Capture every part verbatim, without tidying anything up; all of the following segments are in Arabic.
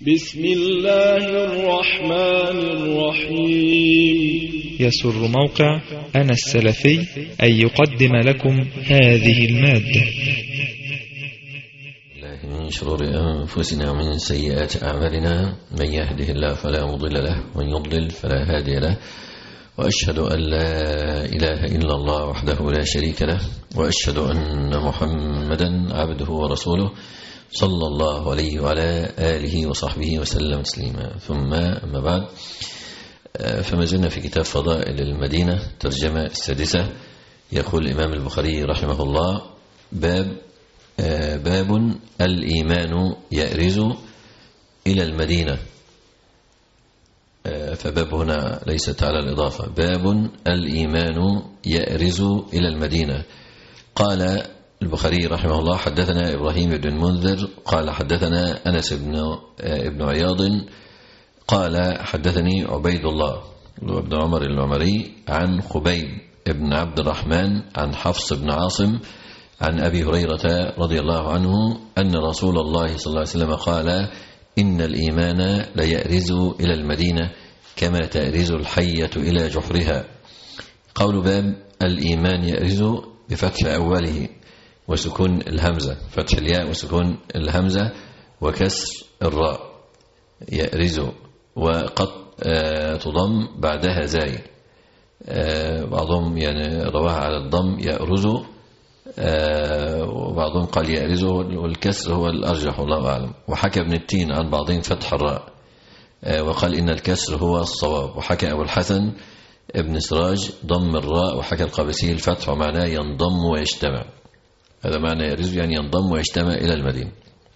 بسم الله الرحمن الرحيم. يسر موقع أنا السلفي أن يقدم لكم هذه المادة. من شرور أنفسنا ومن سيئات أعمالنا، من يهده الله فلا مضل له ومن يضلل فلا هادي له، وأشهد أن لا إله إلا الله وحده لا شريك له، وأشهد أن محمدا عبده ورسوله صلى الله عليه وعلى آله وصحبه وسلم تسليما. ثم أما بعد، فما زلنا في كتاب فضائل المدينة ترجمة السادسة. يقول الإمام البخاري رحمه الله: باب باب الإيمان يأرز إلى المدينة. فباب هنا ليست على الإضافة، باب الإيمان يأرز إلى المدينة. قال البخاري رحمه الله: حدثنا إبراهيم بن المنذر قال حدثنا أنس بن ابن عياض قال حدثني عبيد الله بن عمر العمري عن خبيب بن عبد الرحمن عن حفص بن عاصم عن أبي هريرة رضي الله عنه أن رسول الله صلى الله عليه وسلم قال: إن الإيمان ليأرز إلى المدينة كما تأرز الحية إلى جحرها. قول باب الإيمان يأرز بفتح أوله وسكون الهمزة، فتح الياء وسكون الهمزة وكسر الراء، يأرز، وقد تضم بعدها زاي. بعضهم يعني رواها على الضم يأرز، وبعضهم قال يأرز، والكسر هو الأرجح والله أعلم. وحكى ابن التين عن بعضهم فتح الراء وقال إن الكسر هو الصواب. وحكى أبو الحسن ابن سراج ضم الراء، وحكى القابسي الفتح ومعناه ينضم ويجتمع. هذا معنى يأرز يعني ينضم ويجتمع إلى المدينة.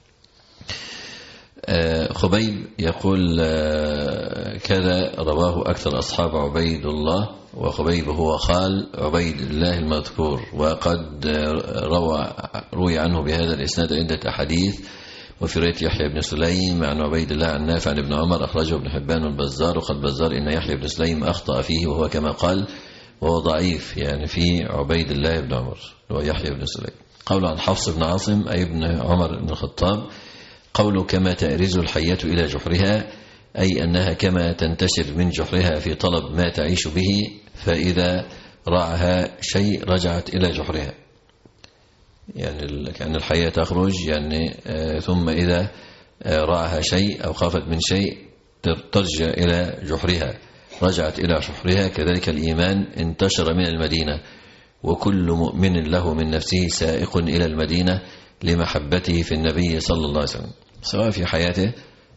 خبيب يقول كذا رواه أكثر أصحاب عبيد الله، وخبيب هو خال عبيد الله المذكور، وقد روى روي عنه بهذا الإسناد عدة أحاديث. وفي رواية يحيى بن سليم عن عبيد الله عن نافع عن ابن عمر أخرجه ابن حبان والبزار. وقد بزار إن يحيى بن سليم أخطأ فيه وهو كما قال، وهو ضعيف يعني في عبيد الله بن عمر هو يحيى بن سليم. قول عن حفص بن عاصم أي ابن عمر بن الخطاب، قوله كما تأرز الحية إلى جحرها، أي أنها كما تنتشر من جحرها في طلب ما تعيش به، فإذا رعها شيء رجعت إلى جحرها. يعني كأن الحية تخرج يعني ثم إذا رعها شيء أو خافت من شيء ترجع إلى جحرها، رجعت إلى جحرها. كذلك الإيمان انتشر من المدينة، وكل مؤمن له من نفسه سائق إلى المدينة لمحبته في النبي صلى الله عليه وسلم، سواء في حياته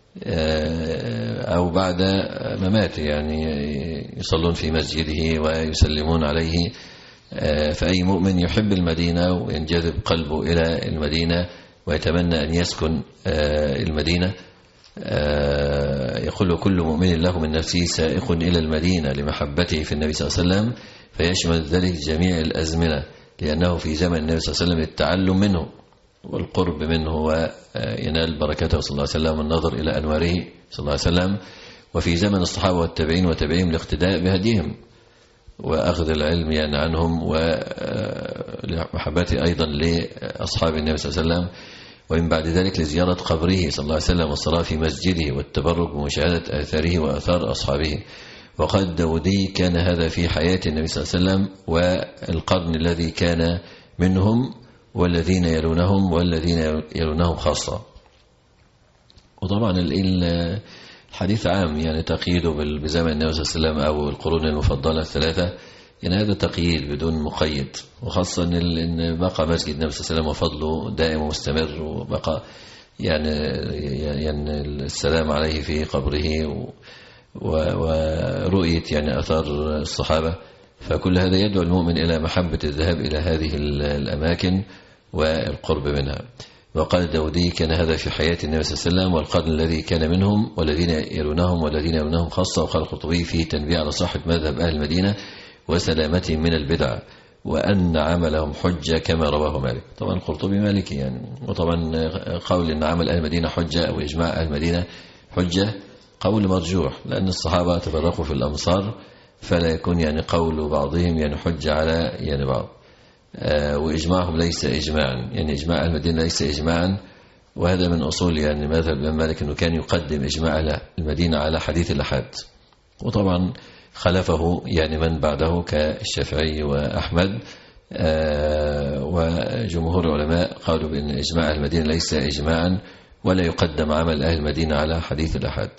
أو بعد مماته، يعني يصلون في مسجده ويسلمون عليه. فأي مؤمن يحب المدينة وينجذب قلبه إلى المدينة ويتمنى أن يسكن المدينة. يقول كل مؤمن له من نفسه سائق إلى المدينة لمحبته في النبي صلى الله عليه وسلم، فيشمل ذلك جميع الأزمنة، لأنه في زمن النبي صلى الله عليه وسلم التعلم منه والقرب منه وينال بركته صلى الله عليه وسلم والنظر إلى أنواره صلى الله عليه وسلم. وفي زمن الصحابة والتابعين وتابعين الاقتداء بهديهم وأخذ العلم يعني عنهم، ومحبته أيضا لأصحاب النبي صلى الله عليه وسلم. ومن بعد ذلك لزيارة قبره صلى الله عليه وسلم والصلاة في مسجده والتبرك بمشاهدة آثاره وآثار أصحابه. وقد داودي كان هذا في حياة النبي صلى الله عليه وسلم والقرن الذي كان منهم والذين يلونهم والذين يلونهم خاصة. وطبعا الحديث عام يعني تقييده بزمن النبي صلى الله عليه وسلم أو القرون المفضلة الثلاثة، يعني هذا تقييد بدون مقيد، وخاصة أن بقى مسجد النبي صلى الله عليه وسلم وفضله دائم ومستمر، وبقى يعني, يعني السلام عليه في قبره ورؤية يعني أثار الصحابة. فكل هذا يدعو المؤمن إلى محبة الذهاب إلى هذه الأماكن والقرب منها. وقال داودي كان هذا في حياة النبي صلى الله عليه وسلم والقرن الذي كان منهم والذين يلونهم والذين يلونهم خاصة. وقال القرطبي في تنبيه على صاحب مذهب أهل المدينة وسلامتهم من البدع، وأن عملهم حجة كما رواه مالك. طبعا القرطبي مالكي يعني، وطبعا قول أن عمل أهل المدينة حجة أو إجماع أهل المدينة حجة قول مرجوح، لأن الصحابة تفرقوا في الأمصار، فلا يكون يعني قول بعضهم يعني حجة على يعني بعض. وإجماعهم ليس إجماعا، يعني إجماع المدينة ليس إجماعا، وهذا من أصول يعني مذهب الإمام مالك أنه كان يقدم إجماع على المدينة على حديث الأحاد، وطبعا خلفه يعني من بعده كالشافعي وأحمد وجمهور العلماء قالوا بأن إجماع المدينة ليس إجماعا ولا يقدم عمل أهل المدينة على حديث الأحاد.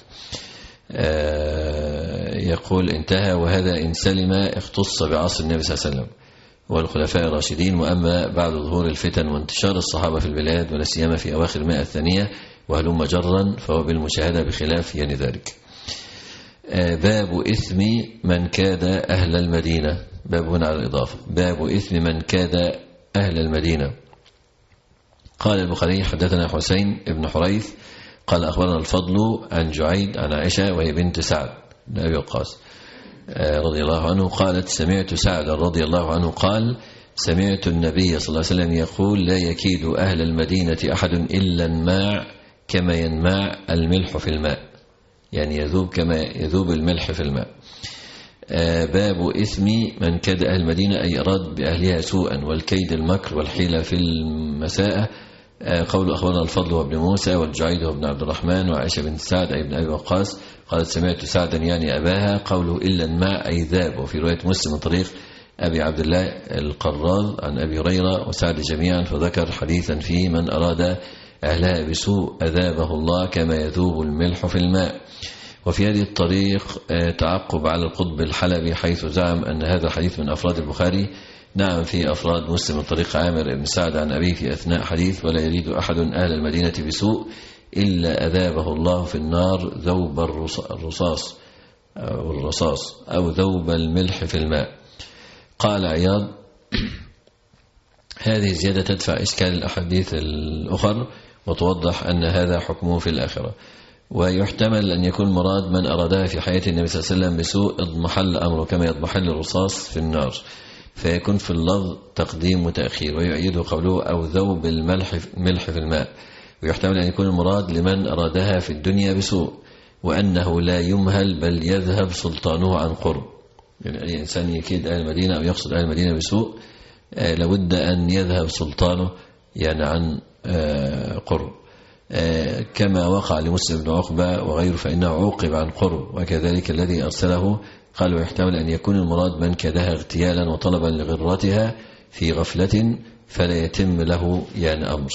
يقول انتهى وهذا إن سلم اختص بعصر النبي صلى الله عليه وسلم والخلفاء الراشدين، وأما بعد ظهور الفتن وانتشار الصحابة في البلاد ولا سيما في أواخر المئة الثانية وهلم جرا فهو بالمشاهدة بخلاف يعني ذلك. باب إثم من كاد أهل المدينة، باب هنا على الإضافة، باب إثم من كاد أهل المدينة. قال البخاري حدثنا حسين بن حريث قال أخبرنا الفضل عن جعيد عن عائشة وهي بنت سعد بن أبي وقاص رضي الله عنه قالت سمعت سعد رضي الله عنه قال سمعت النبي صلى الله عليه وسلم يقول لا يكيد أهل المدينة أحد إلا الماع كما ينماع الملح في الماء، يعني يذوب كما يذوب الملح في الماء. باب إثم من كاد أهل المدينة أي أراد بأهلها سوءا، والكيد المكر والحيلة في المساءة. قول أخبرنا الفضل وابن موسى والجعيد وابن عبد الرحمن وعائشة بن سعد أي بن أبي وقاص قالت سمعت سعدا يعني أباها قوله إلا الماء أي ذاب. وفي رواية مسلم من طريق أبي عبد الله القراض عن أبي هريرة وسعد جميعا فذكر حديثا في من أراد أهلها بسوء أذابه الله كما يذوب الملح في الماء. وفي هذه الطريق تعقب على القطب الحلبي حيث زعم أن هذا الحديث من أفراد البخاري. نعم في أفراد مسلم من طريق عامر بن سعد عن أبيه في أثناء حديث ولا يريد أحد أهل المدينة بسوء إلا أذابه الله في النار ذوب الرصاص أو الرصاص أو ذوب الملح في الماء. قال عياض هذه زيادة تدفع إشكال الأحاديث الأخر وتوضح أن هذا حكمه في الآخرة. ويحتمل أن يكون مراد من أرادها في حياة النبي صلى الله عليه وسلم بسوء اضمحل أمره كما يضمحل الرصاص في النار، فيكون في اللفظ تقديم وتأخير. ويؤيده قوله أو ذوب الملح ملح في الماء. ويحتمل أن يكون المراد لمن أرادها في الدنيا بسوء وأنه لا يمهل بل يذهب سلطانه عن قرب. يعني أي إنسان يكيد أهل المدينة أو يقصد أهل المدينة بسوء آه لابد أن يذهب سلطانه يعني عن آه قرب، آه كما وقع لمسلم بن عقبة وغيره فإنه عوقب عن قرب. وكذلك الذي أرسله قال ويحتمل أن يكون المراد من كادها اغتيالا وطلبا لغرتها في غفلة فلا يتم له يعني أمر،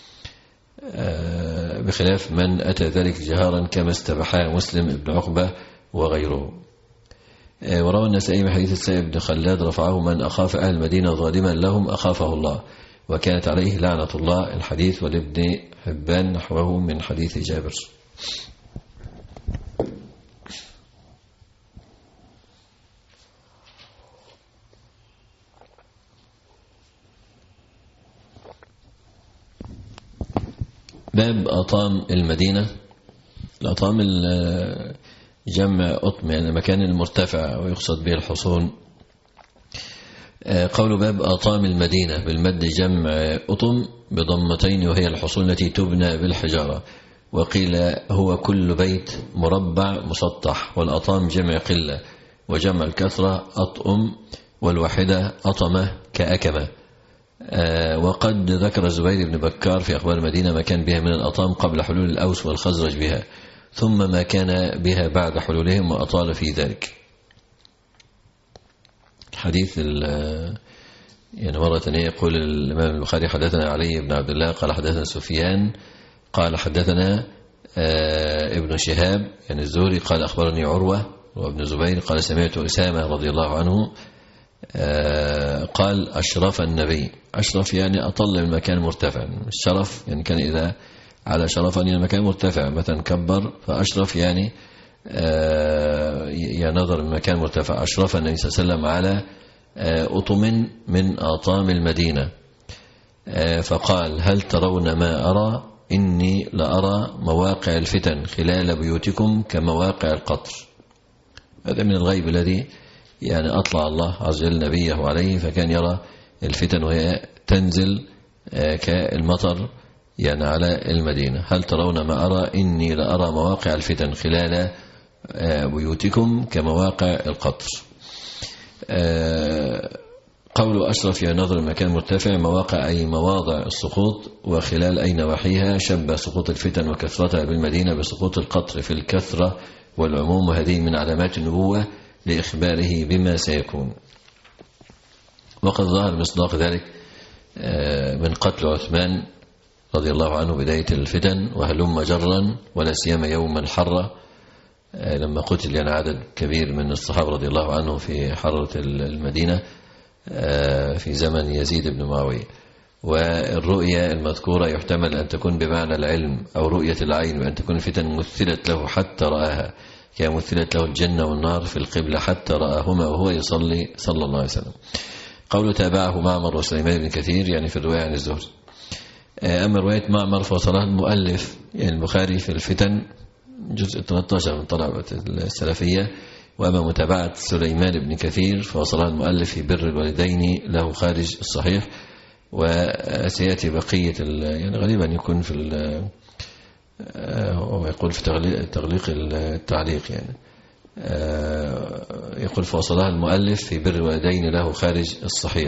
آه بخلاف من أتى ذلك جهارا كما استبحاه مسلم بن عقبة وغيره. آه وروى النسائي من حديث السائب بن خلاد رفعه من أخاف أهل المدينة ظالما لهم أخافه الله وكانت عليه لعنة الله الحديث، ولابن حبان نحوه من حديث جابر. باب أطام المدينة. الأطام جمع أطم يعني مكان المرتفع ويقصد به الحصون. قول باب أطام المدينة بالمد جمع أطم بضمتين وهي الحصون التي تبنى بالحجارة. وقيل هو كل بيت مربع مسطح، والأطام جمع قلة وجمع الكثرة أطأم والواحدة أطمة كأكمة. وقد ذكر الزبير بن بكار في أخبار المدينة ما كان بها من الأطام قبل حلول الأوس والخزرج بها ثم ما كان بها بعد حلولهم وأطال في ذلك. حديث يعني مرة ثانية يقول الإمام البخاري حدثنا علي بن عبد الله قال حدثنا سفيان قال حدثنا ابن شهاب يعني الزهري قال أخبرني عروة وابن زبير قال سمعت أسامة رضي الله عنه قال أشرف النبي. أشرف يعني أطل من مكان مرتفع. الشرف يعني كان إذا على شرف يعني المكان مرتفع مثلا كبر فأشرف يعني يعني نظر من مكان مرتفع. أشرف النبي صلى الله عليه وسلم على أطم من أطام المدينة فقال هل ترون ما أرى إني لأرى مواقع الفتن خلال بيوتكم كمواقع القطر. هذا من الغيب الذي يعني أطلع الله عز وجل نبيه عليه فكان يرى الفتن وهي تنزل كالمطر يعني على المدينة. هل ترون ما أرى إني لأرى مواقع الفتن خلال بيوتكم كمواقع القطر. قول أشرف يا نظر مكان مرتفع، مواقع أي مواضع السقوط، وخلال أي نواحيها. شبه سقوط الفتن وكثرتها بالمدينة بسقوط القطر في الكثرة والعموم، وهذه من علامات النبوة لإخباره بما سيكون. وقد ظهر مصداق ذلك من قتل عثمان رضي الله عنه بداية الفتن، وهلم جرا ولا سيما يوم الحرة لما قتل يعني عدد كبير من الصحابة رضي الله عنه في حرة المدينة في زمن يزيد بن معاوية. والرؤية المذكورة يحتمل أن تكون بمعنى العلم أو رؤية العين، وأن تكون الفتن مثلت له حتى رآها، كما مثلت له الجنة والنار في القبلة حتى رآهما وهو يصلي صلى الله عليه وسلم. قوله تابعه معمر وسليمان بن كثير يعني في الرواية عن الزهري. أما رواية معمر فوصلها المؤلف يعني البخاري في الفتن جزء ثلاثة عشر من طلبة السلفية. وأما متابعة سليمان بن كثير فوصلها المؤلف في بر الوالدين له خارج الصحيح. وسيأتي بقية يعني غالبا يكون في هو يقول في تغليق التعليق يعني يقول فوصلها المؤلف في بر الوالدين له خارج الصحيح.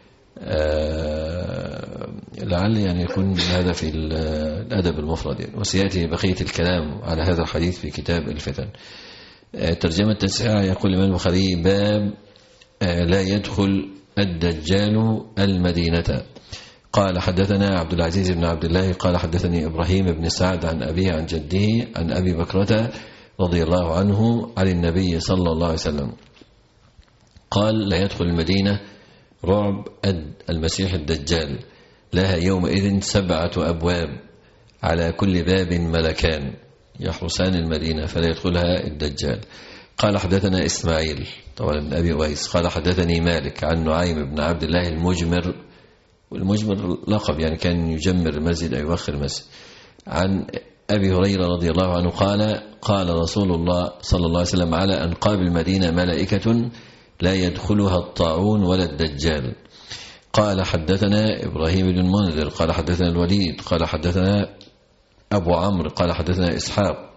لعل يعني يكون هذا في الأدب المفرد يعني. وسيأتي بقية الكلام على هذا الحديث في كتاب الفتن. ترجمة التسعة يقول الإمام البخاري باب لا يدخل الدجال المدينة. قال حدثنا عبد العزيز بن عبد الله قال حدثني إبراهيم بن سعد عن أبيه عن جده عن أبي بكرة رضي الله عنه عن النبي صلى الله عليه وسلم قال لا يدخل المدينة رعب المسيح الدجال، لها يومئذ سبعة أبواب على كل باب ملكان يحرسان المدينة فلا يدخلها الدجال. قال حدثنا إسماعيل طبعا بن أبي ويس قال حدثني مالك عن نعيم بن عبد الله المجمر، والمجمر لقب يعني كان يجمر المسجد أو يوخر المسجد، عن أبي هريرة رضي الله عنه قال قال رسول الله صلى الله عليه وسلم على أنقاب المدينة ملائكة لا يدخلها الطاعون ولا الدجال. قال حدثنا إبراهيم بن منذر قال حدثنا الوليد قال حدثنا أبو عمرو قال حدثنا إسحاق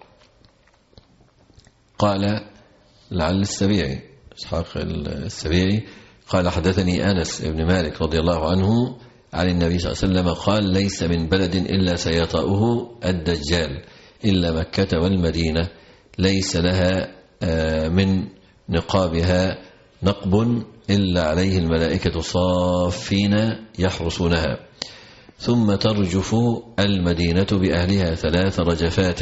قال لعل السبيعي إسحاق السبيعي قال حدثني أنس بن مالك رضي الله عنه عن النبي صلى الله عليه وسلم قال ليس من بلد إلا سيطأه الدجال إلا مكة والمدينة ليس لها من نقابها نقب إلا عليه الملائكة صافين يحرسونها، ثم ترجف المدينة بأهلها ثلاث رجفات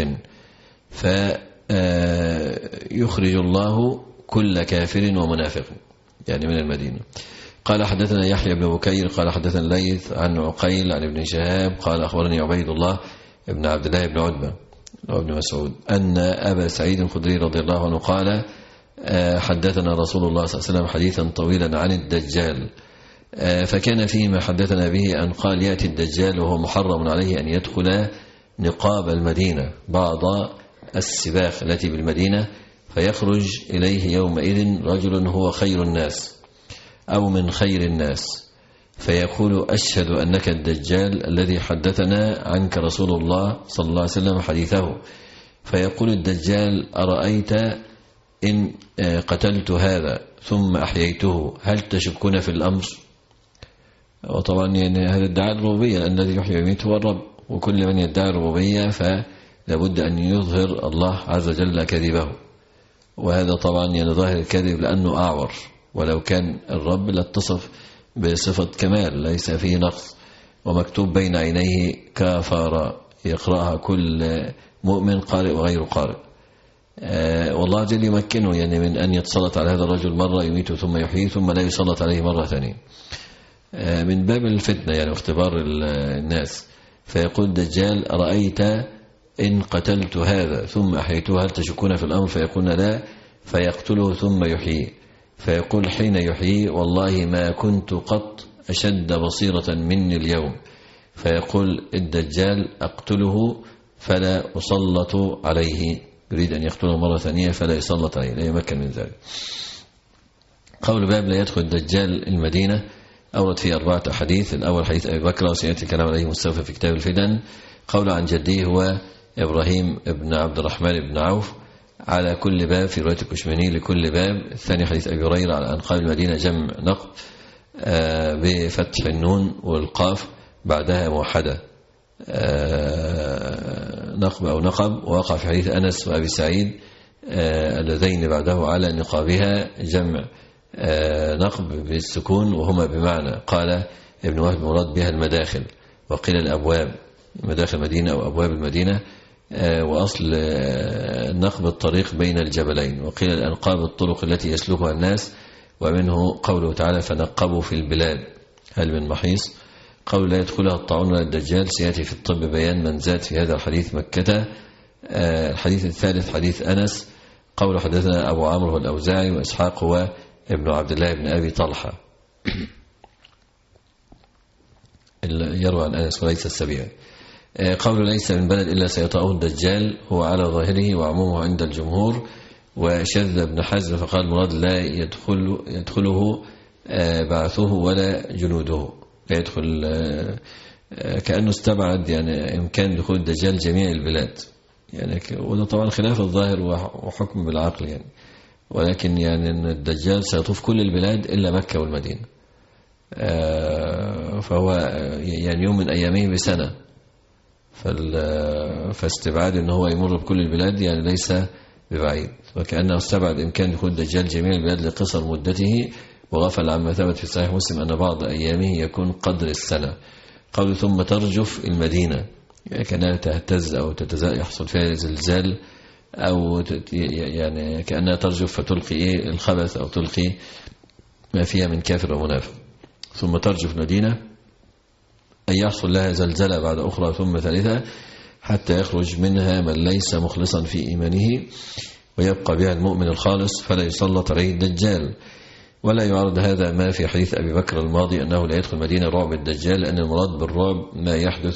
فيخرج الله كل كافر ومنافق يعني من المدينة. قال حدثنا يحيى بن بكير قال حدثنا الليث عن عقيل عن ابن شهاب قال أخبرني عبيد الله ابن عبد الله بن عتبة وابن مسعود أن أبا سعيد الخدري رضي الله عنه قال حدثنا رسول الله صلى الله عليه وسلم حديثا طويلا عن الدجال، فكان فيما حدثنا به أن قال يأتي الدجال وهو محرم عليه أن يدخل نقاب المدينة بعض السباخ التي بالمدينة فيخرج إليه يومئذ رجل هو خير الناس أو من خير الناس فيقول أشهد أنك الدجال الذي حدثنا عنك رسول الله صلى الله عليه وسلم حديثه. فيقول الدجال أرأيت إن قتلت هذا ثم أحييته هل تشكون في الأمر؟ وطبعا يعني هذا ادعاء الربوبية لأن الذي يحيي ويميت هو الرب، وكل من يدعي الربوبية فلابد أن يظهر الله عز وجل كذبه، وهذا طبعا يعني ظاهر الكذب لأنه أعور، ولو كان الرب لاتصف بصفة كمال ليس فيه نقص، ومكتوب بين عينيه كافارا يقرأها كل مؤمن قارئ وغير قارئ. آه والله جل يمكنه يعني من أن يتسلط على هذا الرجل مرة يميته ثم يحييه ثم لا يسلط عليه مرة ثانية آه من باب الفتنة يعني واختبار الناس. فيقول الدجال أرأيت إن قتلت هذا ثم أحييته هل تشكون في الأمر؟ فيقول لا، فيقتله ثم يحييه، فيقول حين يحييه والله ما كنت قط أشد بصيرة مني اليوم. فيقول الدجال أقتله فلا أسلط عليه، يريد أن يقتله مرة ثانية فلا يسلط عليه، لا يمكن من ذلك. قول باب لا يدخل الدجال المدينة أورد فيه أربعة أحاديث. الأول حديث أبي بكر وسيأتي الكلام عليه مستوفى في كتاب الفتن. قول عن جديه هو إبراهيم بن عبد الرحمن بن عوف على كل باب في رواية الكشميني لكل باب. الثاني حديث أبي هريرة على أنقاب المدينة جمع نقب. بفتح النون والقاف بعدها موحدة، نقب أو نقب. ووقع في حديث أنس وأبي سعيد اللذين بعده على نقابها جمع نقب بالسكون وهما بمعنى. قال ابن وهب مراد بها المداخل، وقيل الأبواب، مداخل المدينة أو أبواب المدينة، وأصل نقب الطريق بين الجبلين، وقيل الأنقاب الطرق التي يسلكها الناس، ومنه قوله تعالى فنقبوا في البلاد هل من محيص. قول لا يدخلها الطاعون ولا الدجال سيأتي في الطب بيان من زاد في هذا الحديث مكة. الحديث الثالث حديث أنس، قول حدثنا أبو عمرو والأوزاعي وإسحاق هو ابن عبد الله بن أبي طلحة يروى عن أنس وليس السبيعي. قول ليس من بلد إلا سيطأه الدجال هو على ظاهره وعمومه عند الجمهور. وشذ ابن حزم فقال مراد لا يدخل يدخله بعثه ولا جنوده، لا يدخل، كأنه استبعد يعني إمكان دخول الدجال جميع البلاد يعني، وده طبعا خلاف الظاهر وحكم بالعقل يعني، ولكن يعني أن الدجال سيطوف كل البلاد إلا مكة والمدينة، فهو يعني يوم من أيامه بسنة، فاستبعاد أنه هو يمر بكل البلاد يعني ليس ببعيد، وكأنه استبعد إمكان دخول الدجال جميع البلاد لقصر مدته، وغفل عما ثبت في صحيح مسلم أن بعض أيامه يكون قدر السنة. قول ثم ترجف المدينة يعني كأنها تهتز أو تتزاء يحصل فيها زلزال، أو يعني كأنها ترجف فتلقي إيه الخبث أو تلقي ما فيها من كافر ومنافق. ثم ترجف المدينة أن يحصل لها زلزلة بعد أخرى ثم ثالثة حتى يخرج منها من ليس مخلصا في إيمانه ويبقى بها المؤمن الخالص فلا يسلط عليه الدجال. ولا يعرض هذا ما في حديث أبي بكر الماضي أنه لا يدخل المدينة رعب الدجال، لأن المراد بالرعب ما يحدث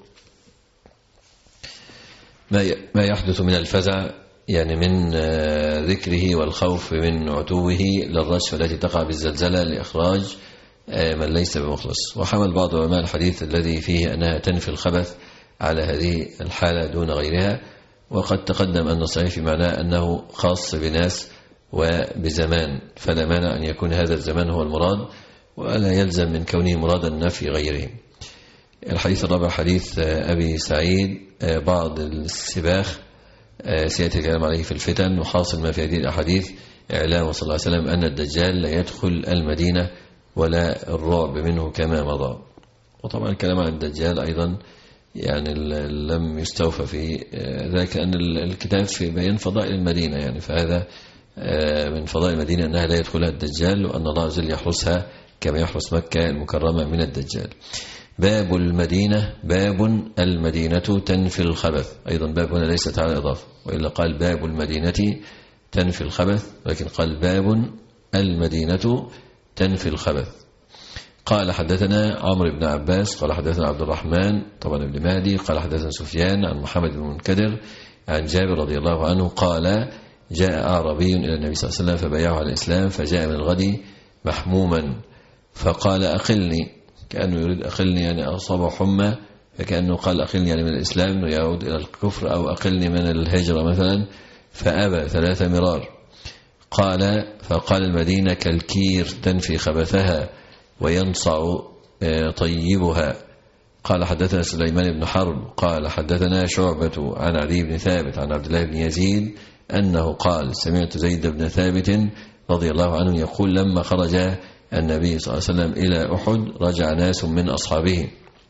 ما يحدث من الفزع يعني من ذكره والخوف من عتوه للرجفة التي تقع بالزلزلة لإخراج من ليس بمخلص. وحمل بعض علماء الحديث الذي فيه أنها تنفي الخبث على هذه الحالة دون غيرها، وقد تقدم أن الصحيح في معناه أنه خاص بناس وبزمان، فلا مانع أن يكون هذا الزمان هو المراد، ولا يلزم من كونه مرادا نفي غيرهم. الحديث الرابع حديث أبي سعيد بعض السباخ سيأتي الكلام عليه في الفتن، وحاصل ما في هذه الأحاديث إعلام صلى الله عليه وسلم أن الدجال لا يدخل المدينة ولا الرعب منه كما مضى. وطبعا الكلام عن الدجال أيضا يعني لم يستوفى في ذلك أن الكتاب في بيان فضائل المدينة يعني، فهذا من فضائل المدينة أنها لا يدخلها الدجال، وأن الله عز وجل يحرسها كما يحرس مكة المكرمة من الدجال. باب المدينة، باب المدينة تنفي الخبث، أيضا باب هنا ليست على إضافة، وإلا قال باب المدينة تنفي الخبث، لكن قال باب المدينة تنفي الخبث. قال حدثنا عمرو بن عباس قال حدثنا عبد الرحمن طبعا ابن مهدي قال حدثنا سفيان عن محمد بن منكدر عن جابر رضي الله عنه قال جاء أعرابي إلى النبي صلى الله عليه وسلم فبايعه على الإسلام، فجاء من الغد محموما فقال أقلني، كأنه يريد أقلني يعني أصاب حمى، فكأنه قال أقلني يعني من الإسلام أنه يعود إلى الكفر، أو أقلني من الهجرة مثلا، فأبى ثلاث مرار. قال فقال المدينة كالكير تنفي خبثها وينصع طيبها. قال حدثنا سليمان بن حرب قال حدثنا شعبة عن علي بن ثابت عن عبد الله بن يزيد أنه قال سمعت زيد بن ثابت رضي الله عنه يقول لما خرج النبي صلى الله عليه وسلم إلى أحد رجع ناس من أصحابه،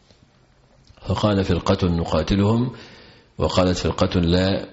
فقال فرقة نقاتلهم، وقالت فرقة لا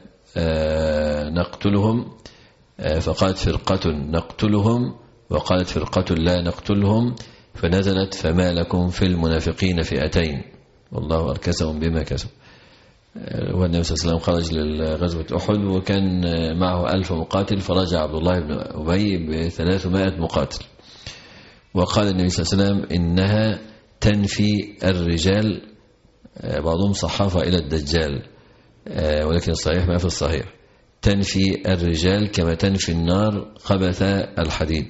نقتلهم، فقالت فرقة نقتلهم، وقالت فرقة لا نقتلهم، فنزلت فما لكم في المنافقين فئتين والله أركسهم بما كسبوا. والنبي صلى الله عليه وسلم خرج لغزوة أحد وكان معه ألف مقاتل، فرجع عبد الله بن أبي بثلاثمائة مقاتل، وقال النبي صلى الله عليه وسلم إنها تنفي الرجال، بعضهم صحافة إلى الدجال ولكن الصحيح ما في الصحيح، تنفي الرجال كما تنفي النار خبث الحديد.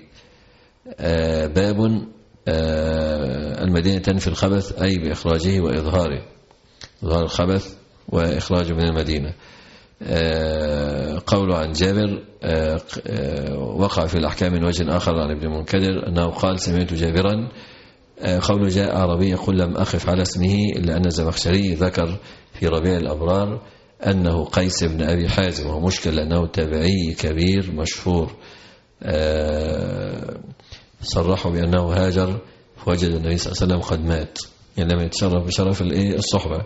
باب المدينة تنفي الخبث أي بإخراجه وإظهاره، إظهار الخبث وإخراجه من المدينة. قوله عن جابر وقع في الأحكام من وجه آخر عن ابن منكدر أنه قال سمعت جابرا قوله جاء أعرابي يقول لم أخف على اسمه إلا أن الزمخشري ذكر في ربيع الأبرار أنه قيس بن أبي حازم، وهو مشكل لأنه تابعي كبير مشهور صرحوا بأنه هاجر فوجد النبي صلى الله عليه وسلم قد مات، يعني لم يتشرف بشرف الصحبة،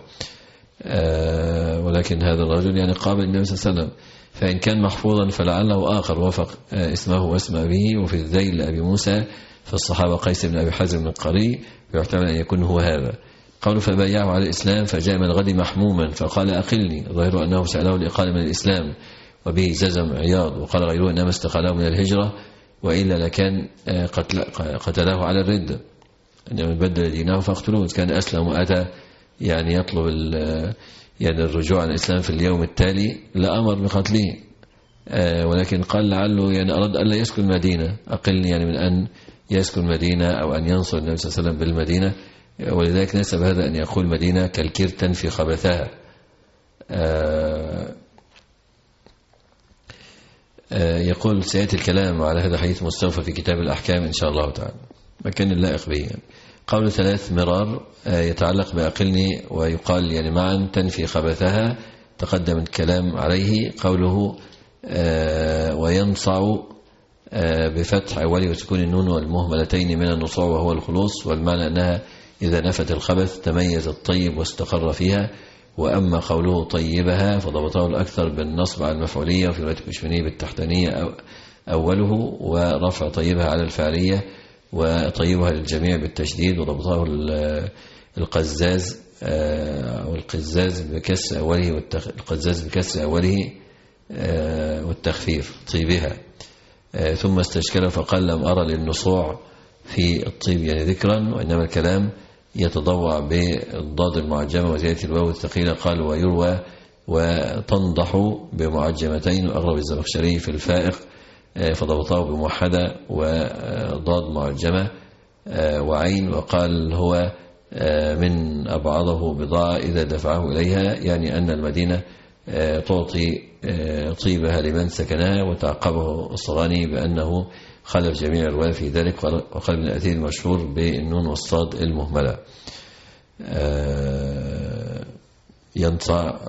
ولكن هذا الرجل يعني قابل النبي صلى الله عليه وسلم، فإن كان محفوظا فلعله آخر وفق اسمه واسم أبيه. وفي الذيل لأبي موسى في الصحابة قيس بن أبي حازم من القري، ويحتمل أن يكون هو هذا. قالوا فبايعه على الإسلام فجاء من الغد محموما فقال أقلني، ظاهر أنه سأله الإقالة من الإسلام، وبه جزم عياض. وقال غيره إنما استقاله من الهجرة وإلا لكان قتل قتله على الردة، أنه بدل دينه فاقتلوه. كان أسلم وأتى يعني يطلب يعني الرجوع عن الإسلام في اليوم التالي لأمر بقتله، ولكن قال لعله يعني أراد أن لا يسكن مدينة، أقلني يعني من أن يسكن مدينة أو أن ينصر النبي صلى الله عليه وسلم بالمدينة، ولذلك نسب هذا أن يقول مدينة كالكير تنفي خبثها. يقول سيأتي الكلام على هذا حديث مستوفى في كتاب الأحكام إن شاء الله تعالى، مكان اللائق به. يعني قول ثلاث مرار يتعلق بأقلني ويقال يعني معا تنفي خبثها، تقدم الكلام عليه. قوله وينصع بفتح أولي وسكون النون والمهملتين من النصوع وهو الخلوص، والمعنى أنها إذا نفت الخبث تميز الطيب واستقر فيها. وأما قوله طيبها فضبطه الأكثر بالنصب على المفعولية، وفي رواية الكشميني بالتحتانية أوله، ورفع طيبها على الفعلية، وطيبها للجميع بالتشديد، وضبطه القزاز أو القزاز بكسر أوله والقزاز بكسر أوله والتخفيف طيبها. ثم استشكل فقال لم أرى للنصوع في الطيب يعني ذكرا، وإنما الكلام يتضوع بالضاد المعجمة وزيادة الواو الثقيلة. قال ويروى وتنضح بمعجمتين، وأغرب الزمخشري في الفائق فضبطه بموحدة وضاد معجمة وعين. وقال هو من أبعضه بضاعة إذا دفعه إليها، يعني أن المدينة تعطي طيبها لمن سكنها. وتعقبه الصغاني بأنه خلف جميع الرواية في ذلك، وقال ابن الأثير المشهور بالنون والصاد المهملة. ينصع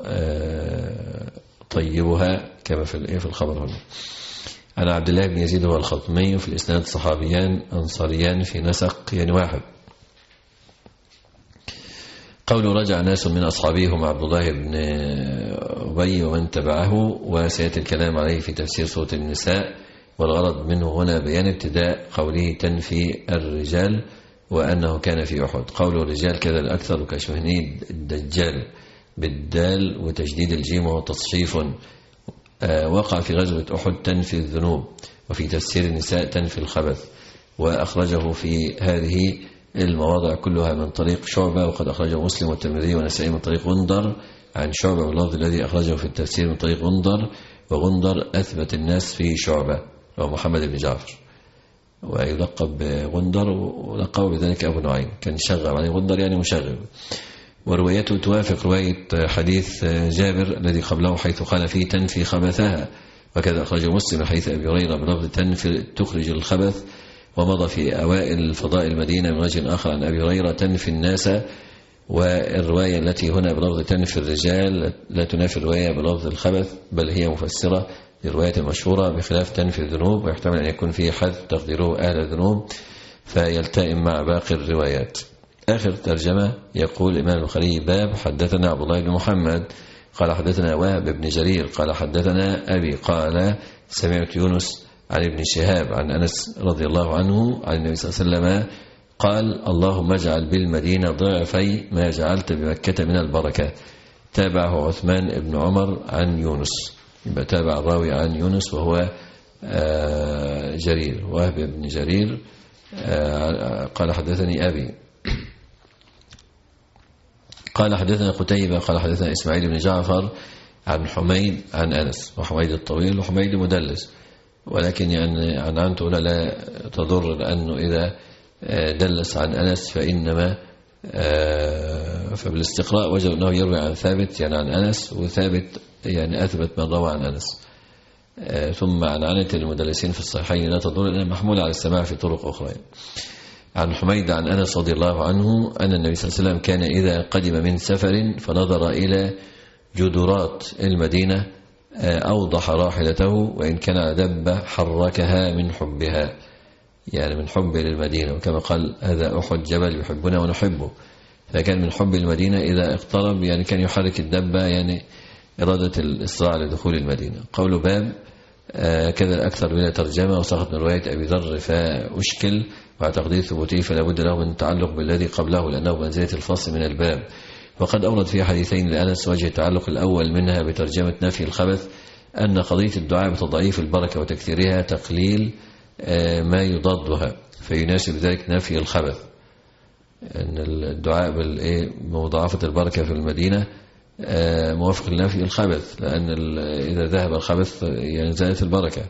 طيبها كما في الخبر هنا. أنا عبد الله بن يزيد هو الخطمي، في الإسناد صحابيان أنصاريان في نسق يعني واحد. قوله رجع ناس من أصحابه هم عبد الله بن أبي ومن تبعه، وسيأتي الكلام عليه في تفسير سورة النساء. والغرض منه هنا بيان ابتداء قوله تنفي الرجال وأنه كان في أحد. قوله الرجال كذا الأكثر كشمهني الدجال بالدال وتجديد الجيم وهو تصحيف. وقع في غزوة أحد تنفي الذنوب، وفي تفسير النساء تنفي الخبث. وأخرجه في هذه المواضع كلها من طريق شعبة، وقد أخرجه مسلم والترمذي والنسائي من طريق غندر عن شعبة، واللفظ الذي أخرجه في التفسير من طريق غندر. وغندر أثبت الناس في شعبة وهو محمد بن جعفر، ويلقب بغندر، ولقبه بذلك أبو نعيم، كان شغب عليه غندر يعني مشغب. وروايته توافق رواية حديث جابر الذي قبله حيث قال فيه تنفي خبثها، وكذا أخرجه مسلم حيث أبي هريرة بلفظ تنفي تخرج الخبث. ومضى في أوائل فضاء المدينة من وجه آخر عن أبي هريرة تنفي الناس. والرواية التي هنا بلفظ تنفي الرجال لا تنافي الرواية بلفظ الخبث، بل هي مفسرة للرواية المشهورة، بخلاف تنفي الذنوب، ويحتمل أن يكون فيه حذف تقديره أهل الذنوب فيلتئم مع باقي الروايات. آخر ترجمة يقول الإمام البخاري باب حدثنا عبد الله بن محمد قال حدثنا وهب بن جرير قال حدثنا أبي قال سمعت يونس عن ابن شهاب عن أنس رضي الله عنه عن النبي صلى الله عليه وسلم قال اللهم اجعل بالمدينة ضعفي ما جعلت بمكة من البركة. تابعه عثمان بن عمر عن يونس، يبقى تابع الراوي عن يونس وهو جرير وهب بن جرير قال حدثني أبي قال حدثنا قتيبة قال حدثنا إسماعيل بن جعفر عن حميد عن أنس، وحميد الطويل وحميد مدلس، ولكن يعني عن عنته لا تضر، لأنه إذا دلس عن أنس فإنما فبالاستقراء وجد أنه يروي عن ثابت يعني عن أنس، وثابت يعني أثبت من روى عن أنس. ثم عن عنة المدلسين في الصحيحين لا تدور إلا محمولة على السماع في طرق أخرى. عن حميد عن أنس رضي الله عنه أن النبي صلى الله عليه وسلم كان إذا قدم من سفر فنظر إلى جدرات المدينة أوضح راحلته، وإن كان على دبة حركها من حبها، يعني من حب للمدينة، وكما قال هذا أحد جبل يحبنا ونحبه، فكان من حب المدينة إذا اقترب يعني كان يحرك الدبة، يعني إرادة الإسراع لدخول المدينة. قول باب آه كذا الأكثر بلا ترجمة، وسقط من رواية أبي ذر فأشكل، مع تقدير ثبوته فلا بد له من التعلق بالذي قبله لأنه بمنزلة الفصل من الباب. وقد أورد في حديثين لأنس وجه التعلق الأول منها بترجمة نفي الخبث أن قضية الدعاء بتضعيف البركة وتكثيرها تقليل آه ما يضادها، فيناسب ذلك نفي الخبث، أن الدعاء بمضاعفة البركة في المدينة موافق لنفي الخبث، لأن إذا ذهب الخبث يعني زالت البركة.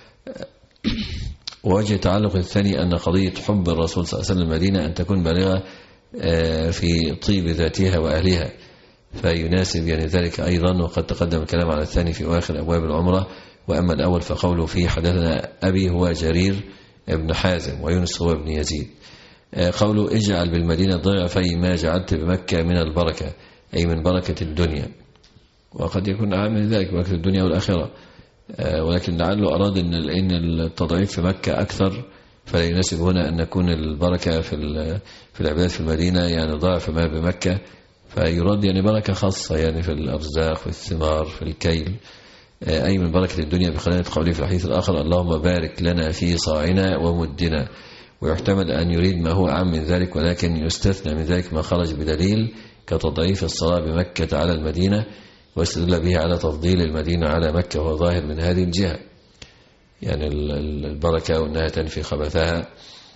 ووجه تعلق الثاني أن قضية حب الرسول صلى الله عليه وسلم المدينة أن تكون بالغة في طيب ذاتها وأهلها، فيناسب يعني ذلك أيضا. وقد تقدم الكلام على الثاني في آخر أبواب العمرة. وأما الأول فقوله فيه حدثنا أبي هو جرير ابن حازم ويونس هو ابن يزيد. قوله اجعل بالمدينة ضعفي ما جعلت بمكة من البركة، أي من بركة الدنيا، وقد يكون أعم من ذلك بركة الدنيا والآخرة، ولكن لعله أراد أن التضعيف في مكة أكثر، فلا يناسب هنا أن نكون البركة في في العبادات في المدينة يعني ضعف ما بمكة، فيراد يعني بركة خاصة يعني في الأرزاق في الثمار في الكيل، أي من بركة الدنيا بخلانة قوله في الحديث الآخر اللهم بارك لنا في صاعنا ومدنا. ويحتمل أن يريد ما هو أعم من ذلك، ولكن يستثنى من ذلك ما خرج بدليل كتضعيف الصلاة بمكة على المدينة، واستدل به على تفضيل المدينة على مكة، وهو ظاهر من هذه الجهة، يعني البركة وأنها تنفي خبثها.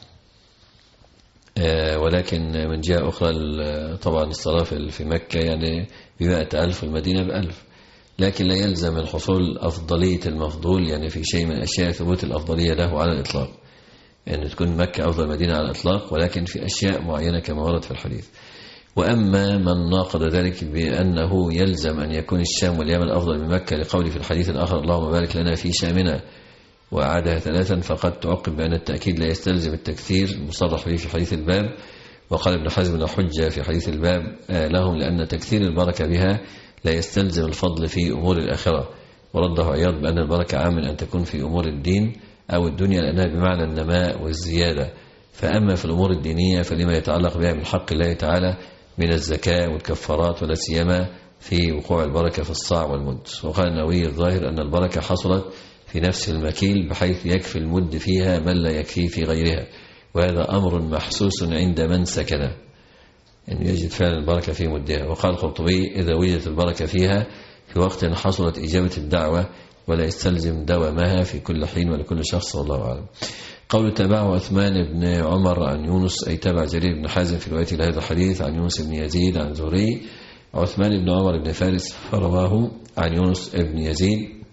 ولكن من جهة أخرى طبعا الصلاة في مكة يعني بمائة ألف والمدينة بألف، لكن لا يلزم الحصول أفضلية المفضول يعني في شيء من أشياء ثبوت الأفضلية له على الإطلاق، يعني تكون مكة أفضل مدينة على الإطلاق، ولكن في أشياء معينة كما ورد في الحديث. وأما من ناقض ذلك بأنه يلزم أن يكون الشام واليمن أفضل من مكة لقوله في الحديث الآخر اللهم بارك لنا في شامنا وأعادها ثلاثا، فقد تعقب بأن التأكيد لا يستلزم التكثير المصرح به في حديث الباب. وقال ابن حزم لا حجة في حديث الباب لهم لأن تكثير البركة بها لا يستلزم الفضل في أمور الآخرة. ورده عياض بأن البركة عام أن تكون في أمور الدين أو الدنيا لأنها بمعنى النماء والزيادة، فأما في الأمور الدينية فلما يتعلق بها من حق الله تعالى من الزكاة والكفارات، ولا سيما في وقوع البركة في الصاع والمد. وقال النووي الظاهر أن البركة حصلت في نفس المكيل بحيث يكفي المد فيها من لا يكفي في غيرها، وهذا أمر محسوس عند من سكنه، أن يجد فعلا البركة في مدها. وقال القرطبي إذا وجدت البركة فيها في وقت حصلت إجابة الدعوة ولا يستلزم دوامها في كل حين ولكل شخص، والله أعلم. قول تبعه عثمان بن عمر عن يونس، أي تبع جرير بن حازم في رواية لهذا الحديث عن يونس بن يزيد عن زهري. عثمان بن عمر بن فارس فرواه عن يونس بن يزيد.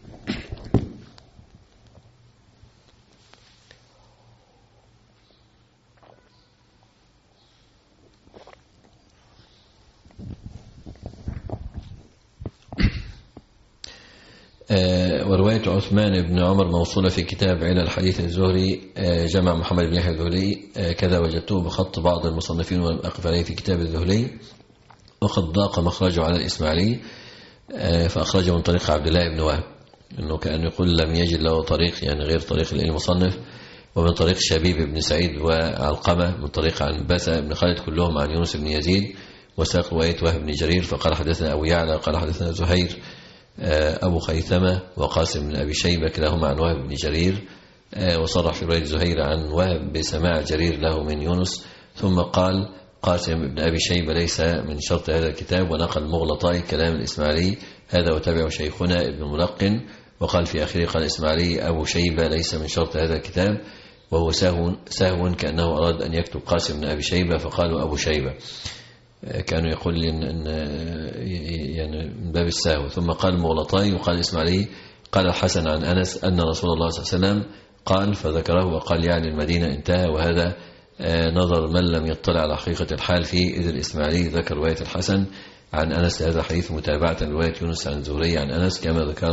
ورواية عثمان بن عمر موصولة في كتاب علل الحديث الزهري جمع محمد بن يحيى الذهلي، كذا وجدته بخط بعض المصنفين ولم أقف عليه في كتاب الذهلي. وقد ضاق مخرجه على الإسماعيلي فأخرجه من طريق عبد الله بن وهب، إنه كأنه يقول لم يجد له طريق يعني غير طريق المصنف، ومن طريق شبيب بن سعيد وعلقمة من طريق عن بسة بن خالد كلهم عن يونس بن يزيد. وساق رواية وهب بن جرير فقال حدثنا أبو يعلى قال حدثنا زهير أبو خيثمة وقاسم بن أبي شيبة كلاهما عن وهب بن جرير، وصرح في رواية زهير عن وهب بسماع جرير له من يونس. ثم قال قاسم بن أبي شيبة ليس من شرط هذا الكتاب، ونقل مغلطاي كلام الإسماعيلي هذا وتبعه شيخنا ابن ملقن. وقال في آخره قال الإسماعيلي أبو شيبة ليس من شرط هذا الكتاب، وهو سهو, سهو كأنه أراد أن يكتب قاسم بن أبي شيبة فقالوا أبو شيبة، كانوا يقول لي إن يعني من باب السهو. ثم قال مغلطاي وقال الإسماعيلي قال الحسن عن أنس أن رسول الله صلى الله عليه وسلم قال فذكره وقال يعني المدينة انتهى. وهذا نظر من لم يطلع على حقيقة الحال فيه، إذ الإسماعيلي ذكر رواية الحسن عن أنس هذا حديث متابعة رواية يونس عن زهري عن أنس كما ذكر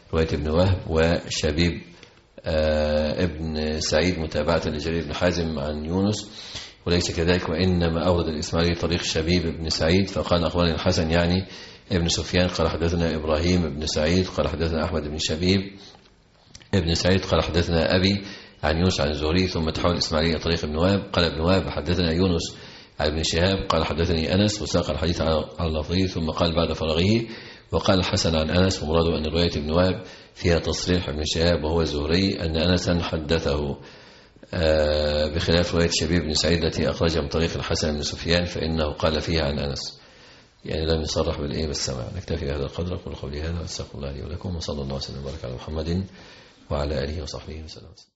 رواية ابن وهب، وشبيب ابن سعيد متابعة لجرير بن حازم عن يونس، وليس كذلك، وإنما أورد الإسماعيلي طريق شبيب بن سعيد فقال أخبرني الحسن يعني ابن سفيان قال حدثنا إبراهيم بن سعيد قال حدثنا أحمد بن شبيب ابن سعيد قال حدثنا أبي عن يونس عن الزهري، ثم تحول الإسماعيلي طريق ابن وهب قال ابن وهب حدثنا يونس عن ابن شهاب قال حدثني أنس، وساق الحديث على لفظه، ثم قال بعد فرغه وقال الحسن عن أنس، ومراده أن رواية ابن وهب فيها تصريح ابن شهاب وهو الزهري أن أنسا حدثه، بخلاف رواية شبيب بن سعيد التي أخرجها من طريق الحسن بن سفيان فإنه قال فيها عن أنس، يعني لم يصرح بالإيه بالسمع. نكتفي هذا القدر، أقول قولي هذا، أستغفر الله لي ولكم، وصلى الله وسلم وبارك على محمد وعلى آله وصحبه وسلم.